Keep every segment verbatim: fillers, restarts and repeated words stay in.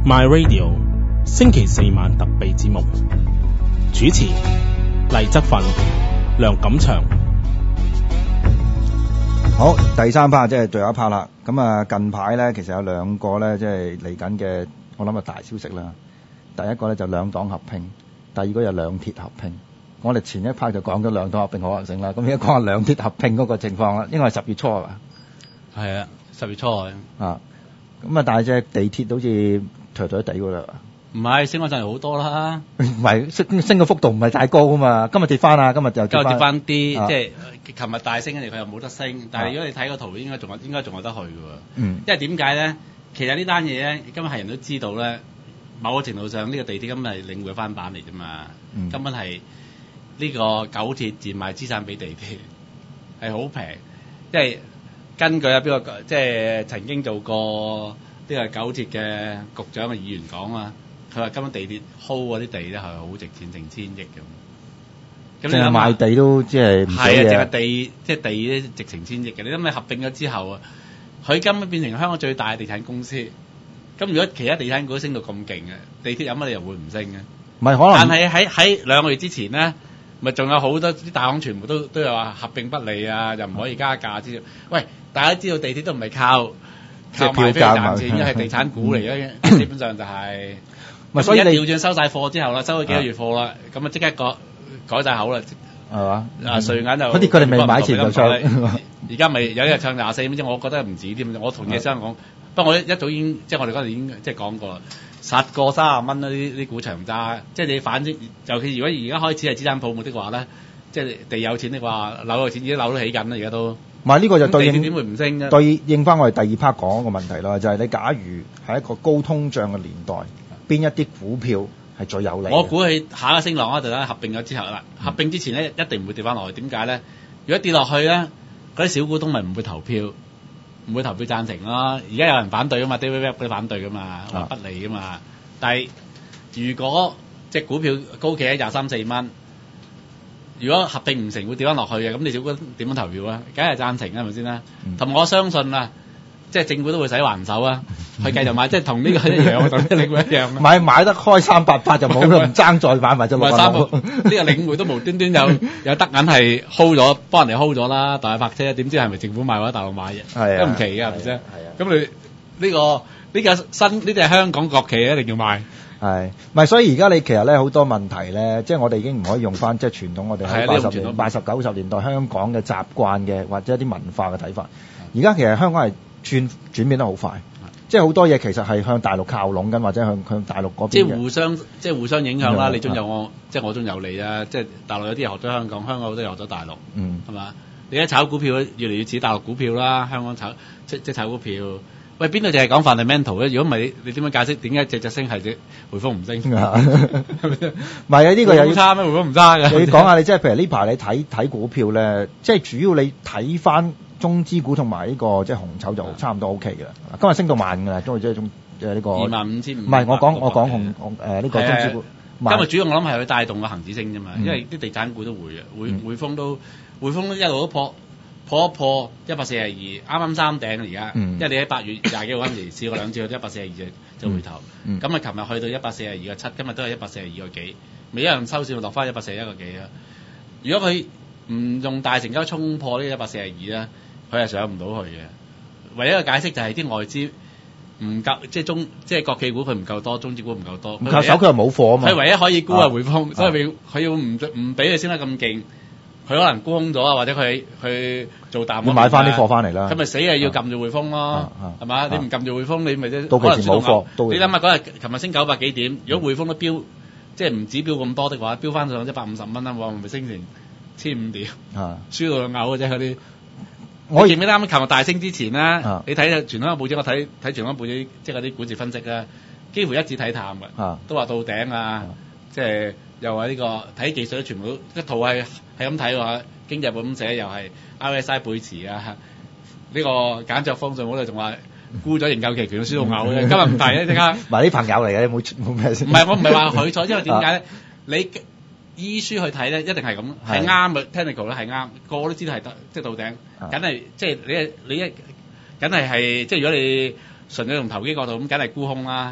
My Radio 星期四晚特備節目，主持黎則奮、梁錦祥。 好，第三 part 即係最後一 part 啦。咁啊，近排咧其實有兩個咧，即係嚟緊嘅，我諗係大消息啦。第一個咧就兩黨合併，第二個就兩鐵合併。我哋前一 part 就講咗兩黨合併可能性啦，咁而家講下兩鐵合併嗰個情況啦。應該係十月初係嘛？ 係啊，十月初啊。啊， 咁啊，但係隻地鐵好似頹頹地㗎啦。 唔係升咗上嚟好多啦， 唔係升升嘅幅度唔係太高㗎嘛。今日跌翻啊，今日就跌翻啲，即係琴日大升嘅，佢又冇得升。但係如果你睇個圖，應該仲有應該仲有得去㗎喎。嗯，因為點解咧？其實呢單嘢咧，今日係人都知道咧，某個程度上呢個地鐵根本係領匯翻版嚟啫嘛。嗯，根本係呢個九鐵賤賣資產俾地鐵，係好平。因為根據啊邊個即係曾經做過呢個九鐵嘅局長嘅議員講啊。佢話：今日地鐵 hold 嗰啲地咧係好值錢，成千億咁。咁淨係賣地都即係唔少嘅。係啊， 淨係地即係地咧值成千億嘅。你諗你合併咗之後啊，佢根本變成香港最大嘅地產公司。咁如果其他地產股升到咁勁嘅，地鐵有乜理由會唔升嘅？ 唔係可能。 但係喺喺兩個月之前咧，咪仲有好多啲大行全部都都有話合併不利啊，又唔可以加價之類。喂，大家知道地鐵都唔係靠靠賣飛賺錢，因為係地產股嚟嘅，基本上就係。咪所以你調轉收晒貨之後啦，收咗幾個月貨啦，咁啊即刻改改晒口啦，係嘛？啊瑞銀就嗰啲佢哋未買前就唱， 而家咪有一日唱廿四蚊啫，我覺得唔止添。我同嘢商講，不過我一早已經即係我哋嗰陣已經即係講過啦，實過三十蚊啦，呢啲股長揸，即係你反正尤其如果而家開始係資產泡沫的話咧，即係地有錢的話，樓有錢，而家樓都起緊啦，而家都。 唔係呢個就對應點會唔升啫？ 對應翻我哋第二 part 講個問題啦，就係你假如係一個高通脹嘅年代。邊一啲股票係最有利？ 我估佢下一個升浪嗰陣咧，合併咗之後啦，合併之前咧一定唔會跌翻落去。點解咧？如果跌落去咧，嗰啲小股東咪唔會投票，唔會投票贊成咯。而家有人反對噶嘛 ，David Webb 嗰啲反對噶嘛，話不利噶嘛。啊、但係如果隻股票高企喺廿三四蚊，如果合併唔成會跌翻落去嘅，咁你小股東點樣投票啊？梗係贊成啦，係咪先啦？同、嗯、我相信啊。即係政府都會使還手啊，去繼續買，即係同呢個一樣，同呢個領匯一樣。 買買得開三八八就冇啦，唔爭再買埋就六百六。 呢個領匯都無端端有有得銀係 hold 咗，幫人哋 hold 咗啦，大泊車，點知係咪政府買或者大陸買嘅？係啊，都唔奇㗎，係咪先？係啊。咁你呢個呢個新呢啲係香港國企一定要買。係， 唔係所以而家你其實咧好多問題咧，即係我哋已經唔可以用翻即係傳統我哋喺八十年、八十九十年代香港嘅習慣嘅或者一啲文化嘅睇法。而家其實香港係。轉轉變得好快，即係好多嘢其實係向大陸靠攏緊，或者向向大陸嗰邊。 即係互相，即係互相影響啦。你中有我，即係我中有你啊！即係大陸有啲人學咗香港，香港好多人學咗大陸，嗯，係嘛？你一炒股票越嚟越似大陸股票啦，香港炒即即炒股票。喂，邊度就係講 fundamental 咧？如果唔係你你點樣解釋點解隻隻升係隻匯豐唔升？係咪？ 唔係啊，呢個又要差咩？匯豐唔差嘅。 你講下你即係譬如呢排你睇睇股票咧，即係主要你睇翻。中資股同埋呢個即係紅籌就差唔多 O K 嘅啦，今日升到萬㗎啦，因為即係中誒呢個二萬五千五。 唔係我講我講紅紅誒呢個中資股。 今日主要我諗係去帶動個恆指升啫嘛，嗯、因為啲地產股都會嘅，匯匯、嗯、豐都匯豐都一路都破破一破一百四十二，啱啱三頂而家，嗯、因為你喺八月廿幾號嗰陣時試過兩次去一百四十二隻就回頭，咁啊琴日去到一百四十二個七，今日都係一百四十二個幾，咪一樣收市落翻一百四十一個幾啊！如果佢唔用大成交衝破呢一百四十二咧，佢係上唔到去嘅。唯一嘅解釋就係啲外資唔夠，即係中即係國企股佢唔夠多，中資股唔夠多。唔靠手佢又冇貨啊嘛。佢唯一可以沽係匯豐，所以佢要唔唔俾佢升得咁勁，佢可能沽空咗啊，或者佢去做淡。要買翻啲貨翻嚟啦。咁咪死係要撳住匯豐咯，係嘛？你唔撳住匯豐，你咪即到期時冇貨。你諗下嗰日琴日升九百幾點，如果匯豐都飆，即係唔止飆咁多的話，飆翻上一百五十蚊啦，喎咪升成千五點，輸到嘔嘅啫嗰啲。我記唔記得啱啱琴日大升之前咧，啊、你睇傳統嘅報紙，我睇睇傳統報紙，即係嗰啲股市分析咧，幾乎一致睇淡嘅，啊、都話到頂啊，啊即係又話呢、這個睇技術都全部都一套係係咁睇喎，經濟報咁寫又係 R S I 背馳啊，呢、這個簡約方信嗰度仲話沽咗營救期權輸到嘔嘅，今日唔係啊，即刻埋啲朋友嚟嘅，冇冇咩先？ 唔係我唔係話佢錯，因為點解咧？你依書去睇咧，一定係咁，係啱嘅 technical 咧係啱，個個都知道係得，即係到頂，梗係即係你你一，梗係係即係如果你純粹從投機角度咁，梗係沽空啦。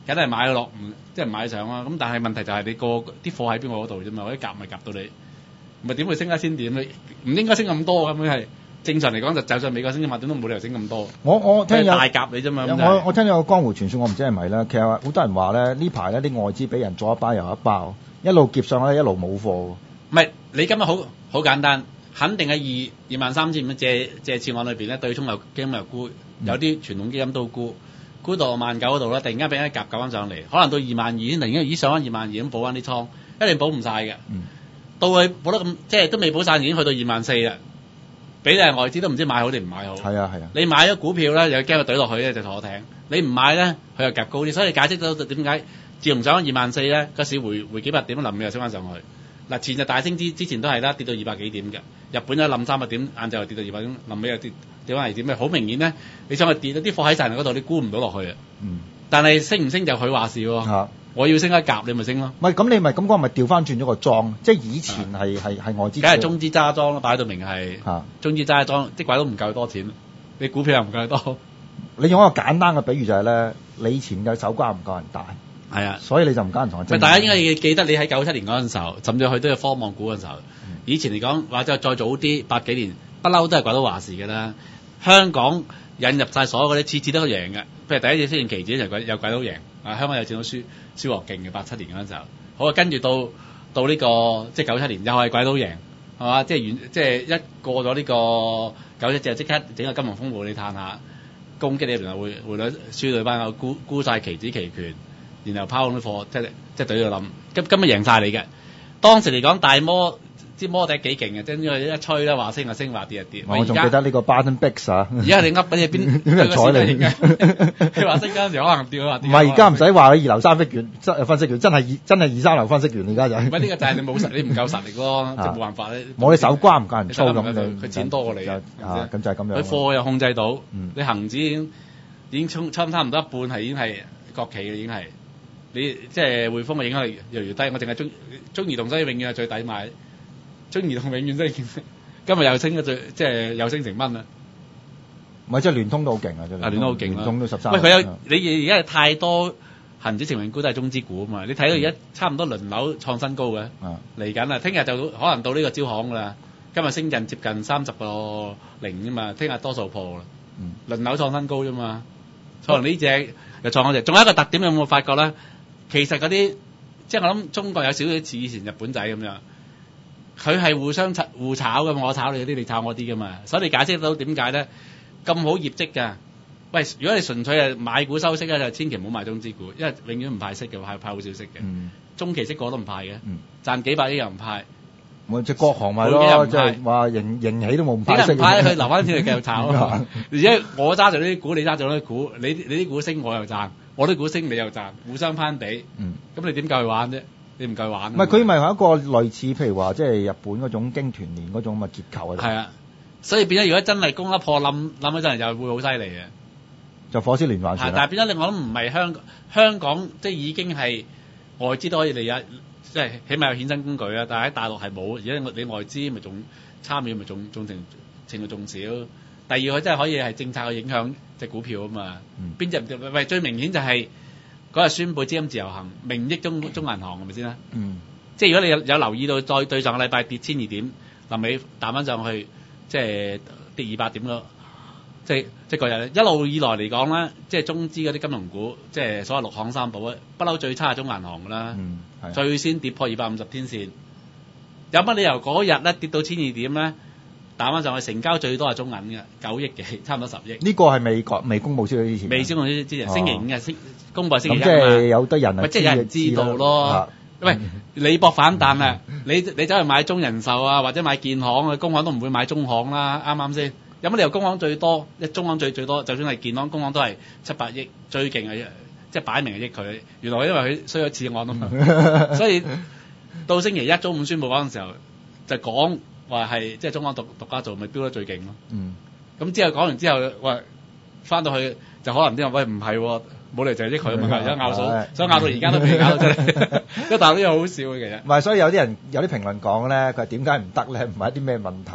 梗係買落，唔即係買上啦。咁但係問題就係你個啲貨喺邊個嗰度啫嘛，或者夾咪夾到你，咪點會升一千點咧？唔應該升咁多咁樣係。正常嚟講就就算美國升一萬點都冇理由升咁多。 我我聽有大夾你啫嘛。 我我聽有個江湖傳說，我唔知係咪啦。其實好多人話咧呢排咧啲外資俾人左一包右一包，一路夾上去一路冇貨。 唔係你今日好好簡單，肯定係二二萬三千五借借次案裏邊咧對沖又基金又沽，有啲傳統基金都沽，沽到萬九嗰度啦，突然間俾人夾夾翻上嚟，可能到二萬二先，突然間咦上翻二萬二咁補翻啲倉，一定補唔晒嘅。 嗯、 到佢補得咁即係都未補晒，已經去到二萬四啦。俾你係外資都唔知買好定唔買好。 係啊係啊。你買咗股票咧，又驚佢懟落去咧就坐艇；你唔買咧，佢又夾高啲。所以解釋到點解自從上咗二萬四咧，個市回回幾百點，臨尾又升翻上去。嗱，前日大升之之前都係啦，跌到二百幾點嘅。日本又冧三百點，晏晝又跌到二百點，臨尾又跌跌翻嚟點咩？好明顯咧，你想去跌，啲貨喺曬嗰度，你沽唔到落去啊。嗯。但係升唔升就佢話事喎。啊。我要升一夾，你咪升咯。 唔係咁，你咪咁講，咪調翻轉咗個莊，即係以前係係係外資， 梗係中資揸莊咯，擺到明係。嚇、啊！中資揸莊，啲鬼都唔夠多錢，你股票又唔夠多。 你用一個簡單嘅比喻就係、是、咧，你以前嘅手瓜唔夠人大。係啊。所以你就唔夠人同人爭。 大家應該記得你喺九七年嗰陣時候，甚至去都有科網股嗰陣時候。嗯、以前嚟講，或者再早啲八幾年，不嬲都係鬼佬話事嘅啦。香港引入晒所有嗰啲，次次都贏嘅。譬如第一次出現期指就鬼有鬼佬贏。啊！香港有見到輸輸落勁嘅八七年嗰陣時候，好啊，跟住到到呢、這個即係九七年又係鬼佬贏，係嘛？即係完即係一過咗呢個九七之後，即刻整個金融風暴，你嘆下攻擊你，然後匯匯率輸到班友沽沽曬期指期權，然後拋空啲貨，即係即係對住冧，今今日贏晒你嘅。當時嚟講大摩。支摩底幾勁嘅，真係一吹咧話升就升，話跌就跌。 我仲記得呢個 Barton Bix 啊！ 而家你噏緊嘢邊邊個彩你嘅？你話升嗰陣時可能跌，話跌。 唔係而家唔使話你二流三分員分析員，真係二真係二三流分析員而家就。 唔係呢個就係你冇實，你唔夠實力咯，就冇辦法咧。 我啲手瓜唔夠人操咁佢佢錢多過你啊！ 咁就係咁樣。 佢貨又控制到，你恆指已經已經衝差差唔多一半係已經係國企嘅，已經係你即係匯豐嘅影響力越嚟越低。我淨係中中移動所以永遠係最抵買。中移動永遠都係今日又升咗最，即係又升成蚊啦。 唔係，即係聯通都好勁啊！真係。啊， 聯通好勁聯通都十三。 喂，佢有你而家太多恒指成分股都係中資股啊嘛！你睇到而家差唔多輪流創新高嘅，嚟緊啦，聽日就可能到呢個招行㗎啦。今日升近接近三十個零啫嘛，聽日多數破啦。嗯。輪流創新高啫嘛，可能呢隻又創嗰隻。仲有一個特點，有冇發覺咧？其實嗰啲即係我諗中國有少少似以前日本仔咁樣。佢係互相互炒㗎嘛，我炒你啲，你炒我啲㗎嘛，所以你解釋到點解咧咁好業績㗎？喂，如果你純粹係買股收息咧，就千祈唔好買中資股，因為永遠唔派息嘅，派派好少息嘅。嗯、中期息個都唔派嘅，嗯、賺幾百億又唔派。 咪即係國航咪咯，即係話盈盈起都冇唔派息。 點解唔派？佢留翻錢嚟繼續炒啊！而且我揸住呢啲股，你揸住呢啲股，你你啲股升我又賺，我啲股升你又賺，互相攀比。咁、嗯、你點夠去玩啫？你唔夠玩。 唔係佢咪係一個類似，譬如話即係日本嗰種經團聯嗰種咁嘅結構啊。係啊，所以變咗如果真係攻一破冧冧嗰陣，又會好犀利嘅。 就火燒連環船。 但係變咗，我諗唔係香港，香港即係已經係外資都可以嚟啊，即係起碼有衍生工具啊。但係喺大陸係冇，而家你外資咪仲參與咪仲仲程程度仲少。第二佢真係可以係政策嘅影響隻股票啊嘛。邊隻唔喂最明顯就係、是。嗰日宣布資金自由行，名益中中銀行係咪先啦？嗯，即係如果你有有留意到，再對上個禮拜跌千二點，臨尾彈翻上去，即係跌二百點咯。即係即係嗰日一路以來嚟講咧，即係中資嗰啲金融股，即係所謂六行三寶啊，不嬲最差係中銀行㗎啦。嗯，係。最先跌破二百五十天線，有乜理由嗰日咧跌到千二點咧？打翻上去，成交最多係中銀嘅九億幾，差唔多十億。 呢個係未國未公佈消息之前。 未公佈之前，星期五嘅星公佈星期一嘛。咁即係有得人啊， 即係有人知道咯。喂，你搏反彈啊！你你走去買中人壽啊，或者買建行啊，工行都唔會買中行啦，啱啱先？有乜理由工行最多？一中行最最多，就算係建行、工行都係七百億，最勁係即係擺明係益佢。原來因為佢衰咗次案啊嘛，所以到星期一中午宣佈嗰陣時候就講。話係即係中行獨獨家做，咪飆得最勁咯。嗯。咁之後講完之後，喂，翻到去就可能啲人喂唔係，冇理由就係益佢啊嘛，而家拗數，所以拗到而家都未拗到出嚟。一大啲嘢好笑嘅其實。 唔係，所以有啲人有啲評論講咧，佢話點解唔得咧？唔係一啲咩問題，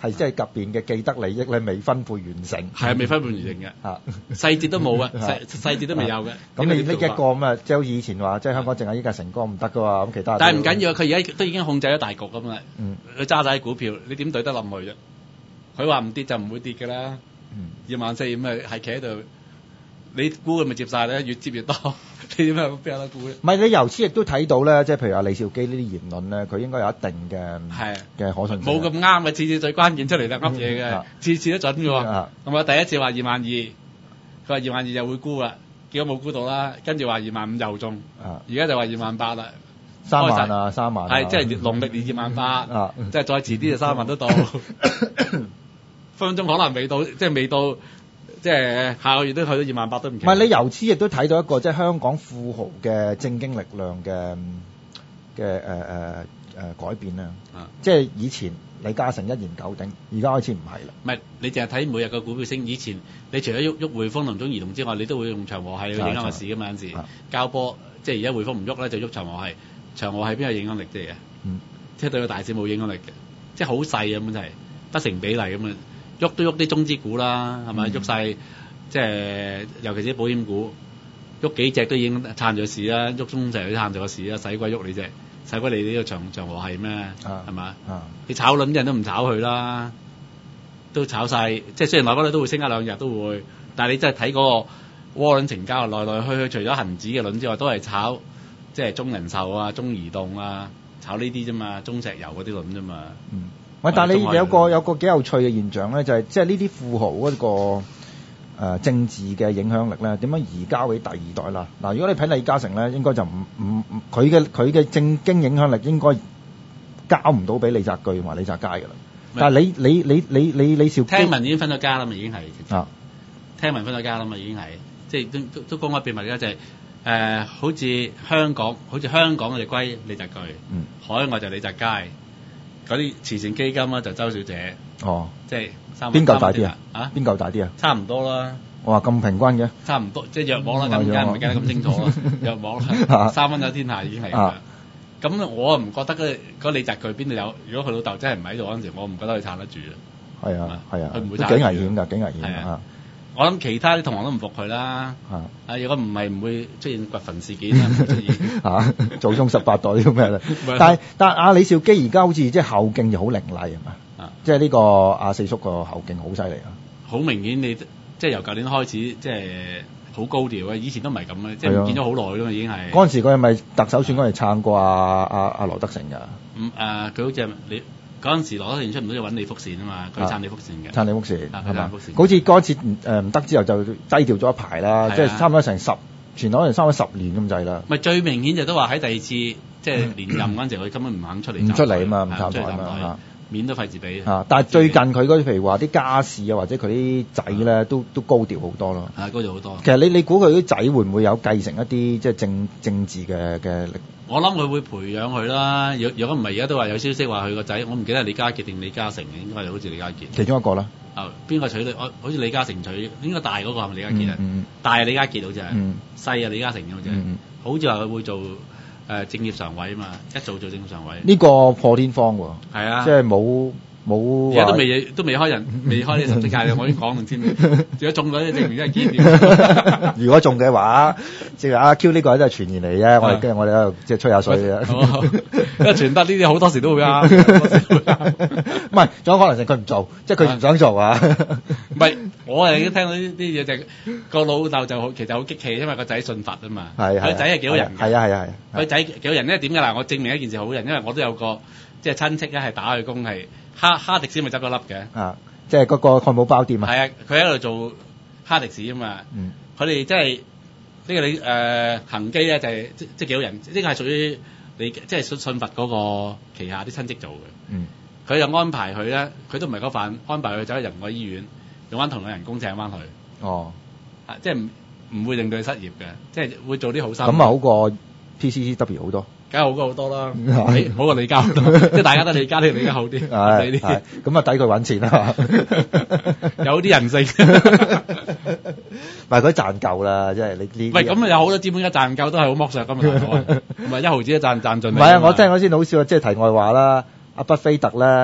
係即係入邊嘅既得利益咧未分配完成。 係啊，未分配完成嘅， 啊細節都冇嘅，細細節都未有嘅。 咁你呢一個咁啊，即係好似以前話，即係香港淨係依家成哥唔得噶嘛，咁其他。 但係唔緊要，佢而家都已經控制咗大局咁啦。 嗯， 佢揸晒股票，你點對得冧佢啫？佢話唔跌就唔會跌㗎啦。 嗯， 二萬四咁啊，係企喺度。你估佢咪接晒咧？越接越多，你點解邊有得估咧？ 唔係你由此亦都睇到咧，即係譬如阿李兆基呢啲言論咧，佢應該有一定嘅係嘅可信性。 冇咁啱嘅，次次最關鍵出嚟就噏嘢嘅，次次都準嘅喎。咁啊，第一次話二萬二，佢話二萬二就會估啦，結果冇估到啦，跟住話二萬五又中，而家就話二萬八啦， 三萬啊，三萬係即係農曆年二萬八，即係再遲啲就三萬都到，分分鐘可能未到，即係未到。即係下個月都去到二萬八都唔奇。唔係你由此亦都睇到一個即係香港富豪嘅政經力量嘅嘅誒誒誒改變啦。啊、即係以前李嘉誠一言九鼎，而家開始唔係啦。 唔係你淨係睇每日個股票升，以前你除咗喐喐匯豐同中移動之外，你都會用長和系去影響個市㗎嘛？有陣時交波，即係而家匯豐唔喐咧，就喐長和系。長和系邊有影響力啫？嗯，即係對個大市冇影響力嘅，即係好細咁樣就係不成比例咁樣。喐都喐啲中資股啦，係咪？喐晒，即係尤其是啲保險股，喐幾隻都已經撐咗市啦。喐中石油都撐咗個市啦，使鬼喐你隻，使鬼你呢個長長和係咩？係咪？你炒輪啲人都唔炒佢啦，都炒晒。即係雖然內嗰度都會升一兩日都會，但係你真係睇嗰個窩輪成交，來來去去除咗恒指嘅輪之外，都係炒即係中人壽啊、中移動啊，炒呢啲啫嘛，中石油嗰啲輪啫嘛。嗯。喂， 但係你有個有個幾有趣嘅現象咧，就係即係呢啲富豪嗰、那個誒、呃、政治嘅影響力咧，點樣移交俾第二代啦？嗱，如果你睇李嘉誠咧，應該就唔唔佢嘅佢嘅政經影響力應該交唔到俾李澤鉅同埋李澤楷㗎啦。但係你你你你你李兆基聽聞已經分咗家啦嘛，已經係啊， 聽聞分咗家啦嘛，已經係即係都都公開秘密嘅就係、是、誒、呃，好似香港好似香港就歸李澤鉅，嗯，海外就李澤楷。嗰啲慈善基金啦，就周小姐。哦，即係三邊嚿大啲啊？啊，邊嚿大啲啊？ 差唔多啦。 我話咁平均嘅。 差唔多，即係藥網啦，咁梗係唔係計得咁清楚啦。藥網啦，三蚊有天下已經係咁樣。咁我唔覺得嗰嗰李澤鉅邊度有？如果佢老豆真係唔喺度嗰陣時，我唔覺得佢撐得住啊。 係啊，係啊， 佢唔會撐。幾危險㗎，幾危險啊！ 我諗其他啲同行都唔服佢啦。啊，如果唔係唔會出現掘墳事件啦，出現嚇祖宗十八代啲咩咧？但係但係阿李兆基而家好似即係後勁就好凌厲係嘛？啊，即係呢個阿四叔個後勁好犀利啊！ 好明顯你即係由舊年開始即係好高調嘅，以前都唔係咁嘅，即係唔見咗好耐㗎嘛已經係。 嗰陣時佢係咪特首選嗰陣撐過阿阿阿羅德成㗎？ 唔誒，佢好似係你。嗰陣時羅德成出唔到就揾李福善啊嘛，佢撐李福善嘅， 撐李福善係嘛？好似嗰次誒唔得之後就低調咗一排啦，即係差唔多成十，全攞成差唔多十年咁滯啦。 咪最明顯就都話喺第二次即係連任嗰陣時，佢根本唔肯出嚟， 唔出嚟啊嘛，唔參台啊嘛， 面都費事俾。 啊！但係最近佢嗰啲譬如話啲家事啊，或者佢啲仔咧，都都高調好多咯。 係高調好多。 其實你你估佢啲仔會唔會有繼承一啲即係政政治嘅嘅力？ 我諗佢會培養佢啦。如如果唔係而家都話有消息話佢個仔，我唔記得係李家傑定李嘉誠嘅，應該係好似李家傑。 其中一個啦。 啊，邊個娶女？我好似李嘉誠娶，應該大嗰個係咪李家傑啊？嗯、大係李家傑好似係，細啊、嗯、李嘉誠好似係。嗯、好似話佢會做誒、呃、政協常委啊嘛，一做做政協常委。 呢個破天荒喎。係啊。 即係冇。冇， 而家都未都未開人，未開呢十色界我已經講定先。如果中咗，證明真係堅料。 如果中嘅話，即係阿 Q 呢個都係傳言嚟啫。我哋跟住我哋喺度即係吹下水嘅。 因為傳得呢啲好多時都會啱。 唔係，仲有可能性佢唔做，即係佢唔想做啊。 唔係，我係已經聽到呢啲嘢就個老豆就好，其實好激氣，因為個仔信佛啊嘛。係係。佢仔係幾好人。係啊係啊係。佢仔幾好人咧？點解嗱？我證明一件事好人，因為我都有個即係親戚咧，係打佢工係。哈哈迪斯咪執咗笠嘅，啊， 即係嗰個漢堡包店啊。係啊，佢喺度做哈迪斯啊嘛。嗯，佢哋即係呢個你誒恒基咧，就係即即幾好人。呢個係屬於你即係信信佛嗰個旗下啲親戚做嘅。嗯，佢就安排佢咧，佢都唔係嗰份，安排佢走去仁愛醫院，用翻同樣人工請翻佢。哦，啊，即係唔唔會令到佢失業嘅，即係會做啲好生意。 咁啊，好過 P C C W 好多。 梗係好過好多啦，好過李家好多，即係大家都李家啲李家好啲，係啲咁啊抵佢揾錢啦， 有啲人性， 唔係佢賺夠啦，即係你呢？ 喂，咁啊有好多資本家賺夠都係好剝削咁啊，唔係一毫子都賺賺盡。 唔係啊，我聽我先好笑，即係題外話啦。阿巴菲特咧，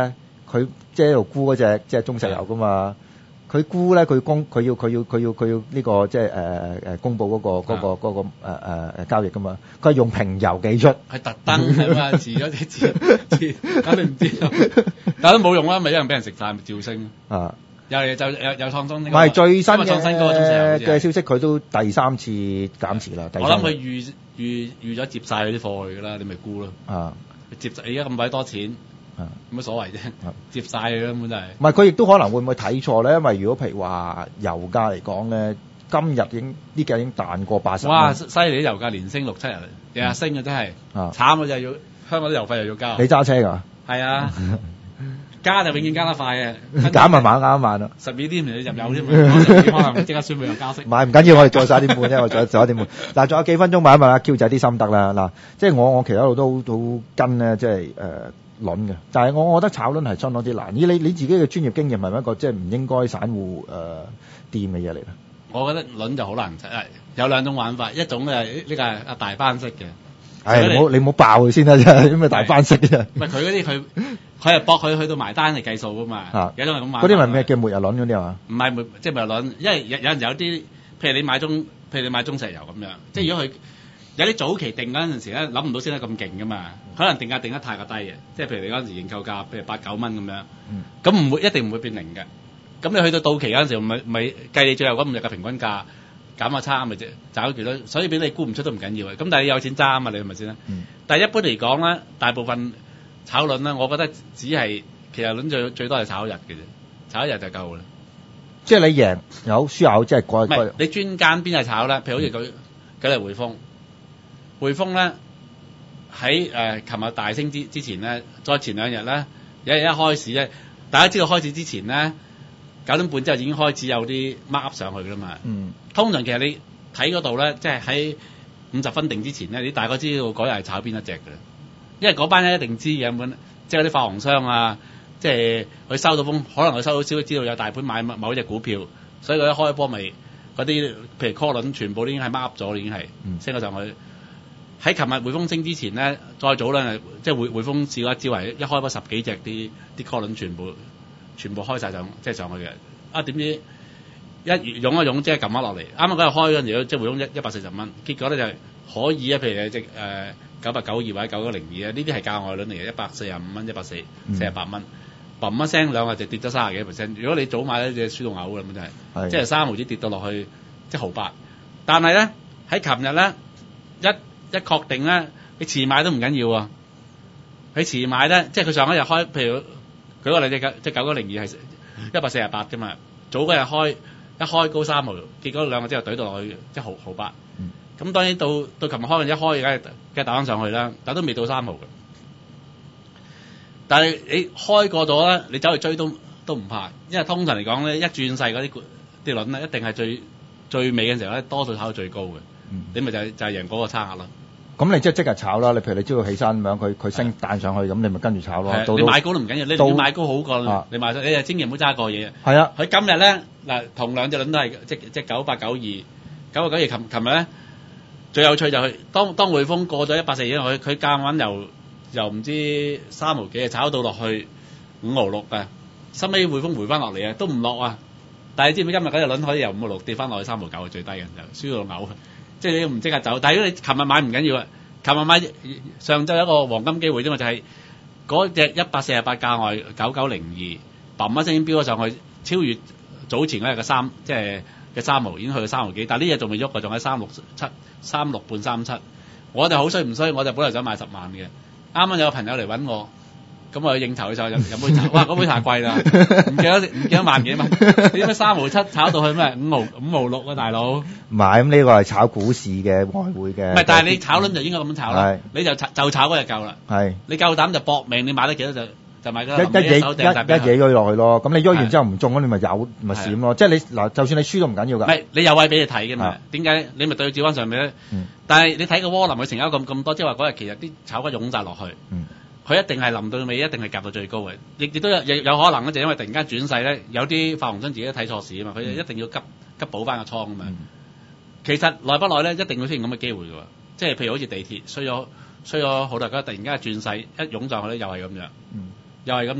佢即係喺度沽嗰隻即係中石油噶嘛。佢沽咧，佢公佢要佢要佢要佢要呢個即係誒誒公佈嗰個嗰個嗰個誒誒誒交易噶嘛。佢係用平油記出， 係特登係嘛，遲咗啲字字，咁你唔知道，但都冇用啦，咪一樣俾人食晒，咪照升啊！ 又又就又又創新呢個， 唔係最新創新嗰個中石油嘅消息，佢都第三次減持啦。 我諗佢預預預咗接晒佢啲貨去㗎啦，你咪沽咯。 啊， 接而家咁鬼多錢。冇乜所謂啫，接晒佢根本就係。 唔係佢亦都可能會唔會睇錯咧？因為如果譬如話油價嚟講咧，今日已經呢幾日已經彈過八十。 哇！犀利啲油價連升六七日，日日升嘅真係，慘啊！就係要香港啲油費又要交。 你揸車㗎？ 係啊，加就永遠加得快嘅， 減咪慢減慢咯。 十二點你入油添，可能即刻宣布又加息。 唔係唔緊要，我哋再十一點半啫，我再十一點半。嗱，仲有幾分鐘問一問阿 Q 仔啲心得啦。嗱，即係我我其實一路都好跟咧，即係誒。輪嘅，但係我我覺得炒輪係相當之難。以你你自己嘅專業經驗係咪一個即係唔應該散戶誒掂嘅嘢嚟咧？ 我覺得輪就好難，係有兩種玩法，一種係呢個係阿大班式嘅。 係你唔好你唔好爆佢先啦，真係咩大班式嘅。 唔係佢嗰啲佢佢係搏佢去到埋單嚟計數㗎嘛。 啊， 有種係咁玩。 嗰啲咪咩叫末日輪嗰啲啊？ 唔係末即係末日輪，因為有有陣時有啲，譬如你買中，譬如你買中石油咁樣，即係如果佢。有啲早期定嗰陣時咧，諗唔到升得咁勁噶嘛，可能定價定得太過低嘅，即係譬如你嗰陣時認購價，譬如八九蚊咁樣，咁唔、嗯、會一定唔會變零嘅。咁你去到到期嗰陣時，咪咪計你最後嗰五日嘅平均價減下差咪啫，賺咗幾多？所以俾你估唔出都唔緊要嘅。咁但係你有錢揸啊嘛，你係咪先啦？嗯、但係一般嚟講咧，大部分炒輪咧，我覺得只係其實輪最最多係炒一日嘅啫，炒一日就夠啦。即係你贏有輸有，即係過。唔係你專間邊係炒咧？譬如好似佢舉例匯豐。匯豐咧喺誒琴日大升之之前咧，再前兩日咧，有一日一開始咧，大家知道開始之前咧，九點半之後已經開始有啲 mark up 上去㗎啦嘛。嗯。通常其實你睇嗰度咧，即係喺五十分定之前咧，你大概知道嗰日係炒邊一隻㗎啦。因為嗰班人一定知嘅咁，即係嗰啲發行商啊，即係佢收到風，可能佢收到消息知道有大盤買某一隻股票，所以佢一開波咪嗰啲譬如 call 輪全部都已經係 mark up 咗，已經係升咗上去。喺琴日匯豐升之前咧，再早咧，即係匯匯豐試過一招係一開波十幾隻啲啲 call 輪全部全部開晒上，即係上去嘅。啊點知一湧一湧即係撳翻落嚟，啱啱嗰日開嗰陣時，即係匯豐一一百四十蚊，結果咧就係可以啊，譬如隻誒九百九二或者九九零二啊，呢啲係價外輪嚟嘅，一百四十五蚊、一百四四十八蚊，嘣一聲兩日就跌咗三十幾 percent。如果你早買咧，就輸到嘔㗎咁就係，是即係三毫子跌到落去即係毫八。但係咧喺琴日咧一一確定咧，你遲買都唔緊要啊！你遲買咧，即係佢上一日開，譬如舉個例子，即係九九零二係一百四十八啫嘛。早嗰日開一開高三毫，結果兩個之後懟到落去即係毫毫八。咁、嗯、當然到到琴日開一開，梗係梗係打翻上去啦，但都未到三毫嘅。但係你開過咗咧，你走去追都都唔怕，因為通常嚟講咧，一轉勢嗰啲啲輪咧，一定係最最尾嘅時候咧，多數炒到最高嘅。嗯、你咪就係、是、就係、是、贏嗰個差額咯。咁你即係即日炒啦。你譬如你知道起身咁樣，佢佢升彈上去，咁你咪跟住炒咯。 你買高都唔緊要，你你買高好過、啊、你買咗，你就千祈唔好揸過嘢。係啊，佢今日咧嗱，同兩隻輪都係即即九八九二、九八九二。琴琴日咧最有趣就係當當匯豐過咗一百四十，佢佢夾硬由由唔知三毫幾啊炒到落去五毫六啊，收尾匯豐回翻落嚟啊，都唔落啊。但係你知唔知今日嗰隻輪可以由五毫六跌翻落去三毫九，係最低嘅，就輸到嘔。即係你唔即刻走，但係如果你琴日買唔緊要啊，琴日買上晝有一個黃金機會啫嘛，就係嗰隻一百四十八價外九九零二，砰一聲已經飆咗上去，超越早前嗰日嘅三，即係嘅三毫已經去到三毫幾，但係呢日仲未喐嘅，仲喺三六七、三六半三七。我哋好衰唔衰？我哋本來想買十萬嘅，啱啱有個朋友嚟揾我。咁我去應酬嘅時候飲飲杯茶，哇！嗰杯茶貴啦，唔記得唔記得萬幾蚊，點解三毫七炒到去咩五毫五毫六啊，大佬？唔係，咁呢個係炒股市嘅外匯嘅。唔係，但係你炒輪就應該咁樣炒啦，你就就炒嗰日夠啦。係，你夠膽就搏命，你買得幾多就就買嗰一一手掟曬俾佢。一嘢喐落去咯，咁你喐完之後唔中，咁你咪有咪閃咯。即係你嗱，就算你輸都唔緊要㗎。唔係，你有位俾你睇㗎嘛？點解你咪對照翻上面咧？但係你睇個窩輪佢成交咁咁多，即係話嗰日其實啲炒家湧曬落去。佢一定係臨到尾，一定係夾到最高嘅，亦亦都有有有可能咧，就因為突然間轉勢咧，有啲發行商自己都睇錯市啊嘛，佢就一定要急急補翻個倉啊嘛。嗯、其實耐不耐咧，一定會出現咁嘅機會嘅喎，即係譬如好似地鐵衰咗衰咗好大家突然間轉勢一湧上去咧，又係咁樣，嗯、又係咁樣。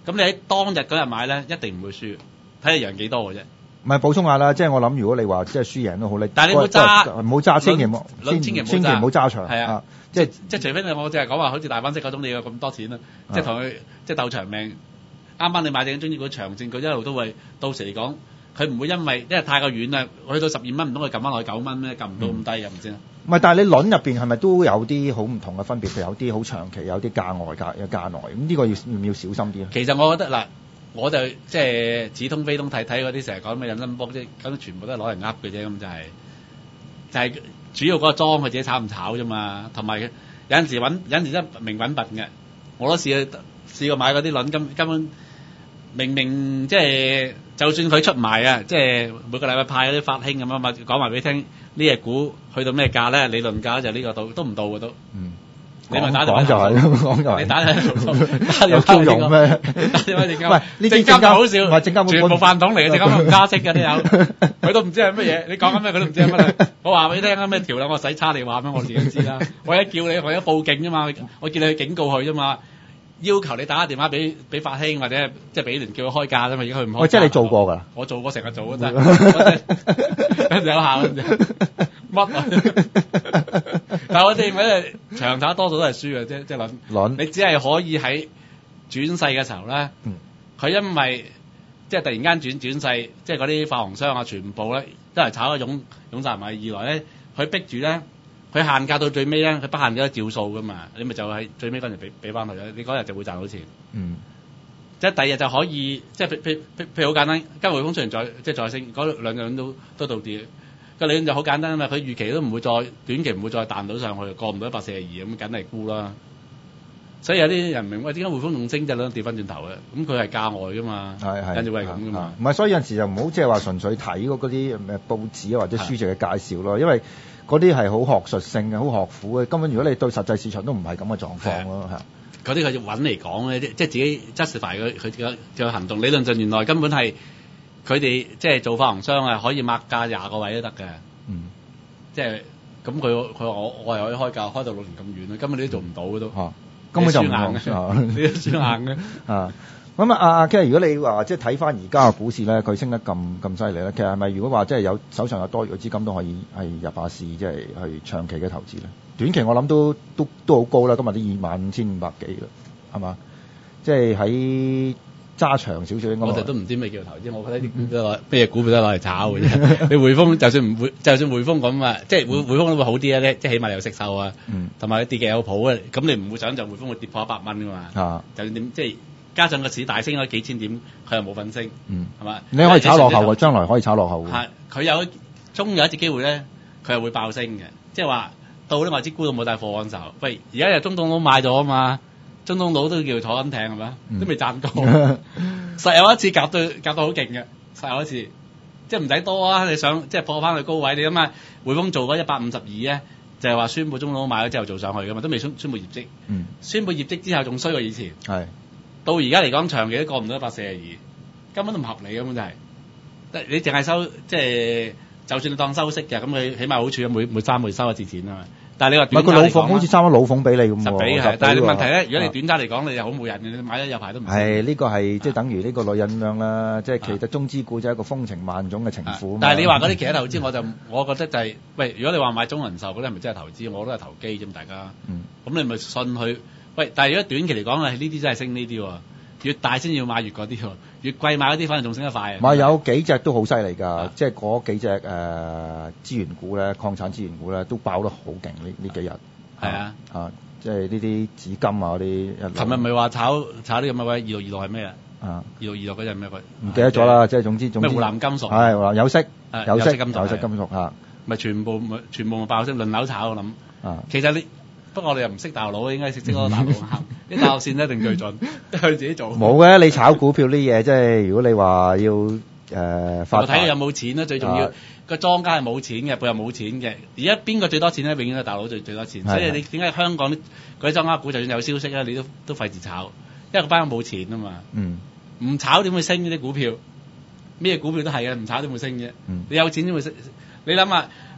咁你喺當日嗰日買咧，一定唔會輸，睇你贏幾多嘅啫。 唔係補充下啦，即係我諗，如果你話即係輸贏都好，你但係你唔好揸， 唔好揸，千祈唔好， 千祈唔好千祈唔好揸長。 係啊， 啊即係即係除非你我淨係講話，好似大班式嗰種，你有咁多錢啦，即係同佢即係鬥長命。啱啱你買正中意嗰長線，佢一路都會到時嚟講，佢唔會因為因為太過遠啦，去到十二蚊唔通佢撳翻落去九蚊咩？撳唔到咁低嘅唔知啊。 唔係，但係你輪入邊係咪都有啲好唔同嘅分別？譬如有啲好長期，有啲價外價有價內，咁呢個要要唔要小心啲咧？ 其實我覺得嗱，我就即係似通非通睇睇嗰啲成日講咩引伸波啫，咁全部都係攞嚟呃嘅啫，咁就係、是、就係、是、主要嗰個莊佢自己炒唔炒啫嘛，同埋有陣時揾有陣時真係明揾笨嘅，我都試過試過買嗰啲輪根根本明明即係就算佢出賣啊，即係每個禮拜派嗰啲發興咁啊嘛，講埋俾你聽呢隻股去到咩價咧？理論價就呢個到都唔到嘅都。嗯。你咪打電話講就係，講就係。 你打電話有招用咩？ 打電話證監。 唔係呢啲證監好笑， 唔係證監全部飯桶嚟嘅，證監唔加息嘅都有，佢都唔知係乜嘢。你講緊咩佢都唔知係乜。我話俾你聽啊，咩條例我使差你話咩？我自己知啦。我一叫你，我一報警啫嘛，我叫你去警告佢啫嘛。要求你打個電話俾俾法興或者即係俾聯叫佢開價啫嘛，而家佢唔開。 我即係你做過㗎？ 我做過成日做啊真係，有效乜啊？但係我哋咪長打多數都係輸嘅啫，即係輪輪。你只係可以喺轉勢嘅時候咧，佢、嗯、因為即係突然間轉轉勢，即係嗰啲發行商啊，全部咧都係炒一湧湧曬埋。二來咧，佢逼住咧。佢限價到最尾咧，佢不限咗照數噶嘛，你咪就喺最尾嗰陣俾俾翻佢啦，你嗰日就會賺到錢。嗯，即係第二日就可以，即係譬譬譬譬如好簡單，今日匯豐雖然再即係再升，嗰兩樣都都倒跌，個理論就好簡單啊嘛，佢預期都唔會再短期唔會再彈到上去，過唔到一百四十二咁，梗係沽啦。所以有啲人唔明喂，點解匯豐仲升就兩跌翻轉頭嘅？咁佢係價外噶嘛，係係，跟住會係咁噶嘛。 唔係，所以有陣時就唔好即係話純粹睇嗰啲誒報紙啊或者書籍嘅介紹咯，因為嗰啲係好學術性嘅，好學府嘅，根本如果你對實際市場都唔係咁嘅狀況咯，係。 嗰啲佢要揾嚟講咧，即係自己 justify 佢佢嘅嘅行動。理論上原來根本係佢哋即係做發行商啊，可以擘價廿個位都得嘅。嗯，即係咁佢佢話我我係可以開價開到六年咁遠，根本你都做唔到嘅都。啊根本就唔硬嘅，你都輸硬嘅啊！咁啊，阿阿 K，如果你話即係睇翻而家嘅股市咧，佢升得咁咁犀利咧，其實係咪如果話即係有手上有多餘嘅資金都可以係入下市，即係去長期嘅投資咧？短期我諗都都都好高啦，今日啲二萬五千五百幾啦，係嘛？即係喺揸長少少應該。我哋都唔知咩叫投資，我覺得啲股票咩股票都攞嚟炒嘅啫。你匯豐就算唔匯，就算匯豐咁啊，即係匯匯豐都會好啲咧，即係起碼你有息收啊，同埋跌嘅有譜啊。咁你唔會想就匯豐會跌破一百蚊噶嘛？啊，就算點即係加上個市大升咗幾千點，佢又冇份升，嗯，係嘛？你可以炒落後喎，將來可以炒落後。係，佢有終有一隻機會咧，佢係會爆升嘅，即係話到啲外資沽到冇帶貨嗰陣時候，喂，而家又中東佬買咗啊嘛。中東佬都叫坐緊艇係咪？都未賺過，實有一次夾到夾到好勁嘅，實有一次，即係唔使多啊！你想即係破翻去高位，你諗下匯豐做嗰一百五十二咧，就係話宣佈中東佬買咗之後做上去㗎嘛，都未宣宣佈業績。嗯，宣佈業績之後仲衰過以前。係。到而家嚟講，長期都過唔到一百四十二，根本都唔合理，根本就係、是。你淨係收即係，就算你當收息嘅，咁佢起碼好處每每三個月收一次錢啊嘛。但係你話短揸嚟講，佢老馮好似差唔多老馮俾你咁喎。十俾係，但係你問題咧，如果你短揸嚟講，你又好冇癮嘅，你買咗有排都唔。係呢、這個係即係等於呢個女人咁樣啦，即係其實中資股就係一個風情萬種嘅情婦。但係你話嗰啲其他投資，我就我覺得就係、是，喂，如果你話買中人壽嗰啲係咪真係投資？我都係投機啫嘛，大家。嗯。咁你咪信佢？喂，但係如果短期嚟講，係呢啲真係升呢啲喎。越大先要買越嗰啲喎，越貴買嗰啲反而仲升得快啊！唔係有幾隻都好犀利㗎，即係嗰幾隻誒、呃、資源股咧、礦產資源股咧都爆得好勁呢呢幾日。係啊，啊，即係呢啲紫金啊嗰啲。琴日咪話炒炒啲咁嘅位，二六二六係咩啊？啊，二六二六嗰隻咩鬼？唔記得咗啦，即係總之總之。咩湖南金屬？係湖南有色，有色金屬，有色金屬嚇。咪全部咪全部咪爆升，輪流炒我諗。啊，其實你。不過我哋又唔識大陸佬，應該識識嗰個大陸客。啲大陸線一定最準，佢自己做。冇嘅，你炒股票啲嘢，即係如果你話要誒、呃、發。我睇下有冇錢啦，最重要個莊家係冇錢嘅，佢又冇錢嘅。而家邊個最多錢咧？永遠係大陸最最多錢。所以你點解香港啲嗰啲莊家股，就算有消息咧，你都都費事炒，因為嗰班冇錢啊嘛。嗯。唔炒點會升呢啲股票？咩股票都係嘅，唔炒點會升啫？嗯。你有錢點會升？你諗下。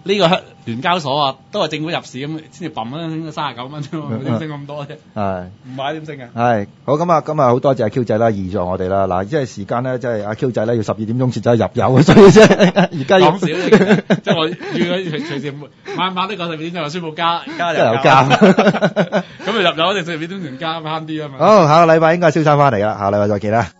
呢個聯交所啊，都係政府入市咁先至揼咗三十九蚊啫嘛，點升咁多啫？ 係唔買點升啊？ 係好咁啊！今日好多謝阿 Q 仔啦，預助我哋啦。嗱，即係時間咧，即係阿 Q 仔咧要十二點鐘先走去入油，所以啫，而家要講少啫，即係我要佢隨時晚晚都講十二點鐘話宣佈加加油加， 咁啊入油一定十二點鐘前加慳啲啊嘛。 好，下個禮拜應該係蕭生翻嚟啦，下個禮拜再見啦。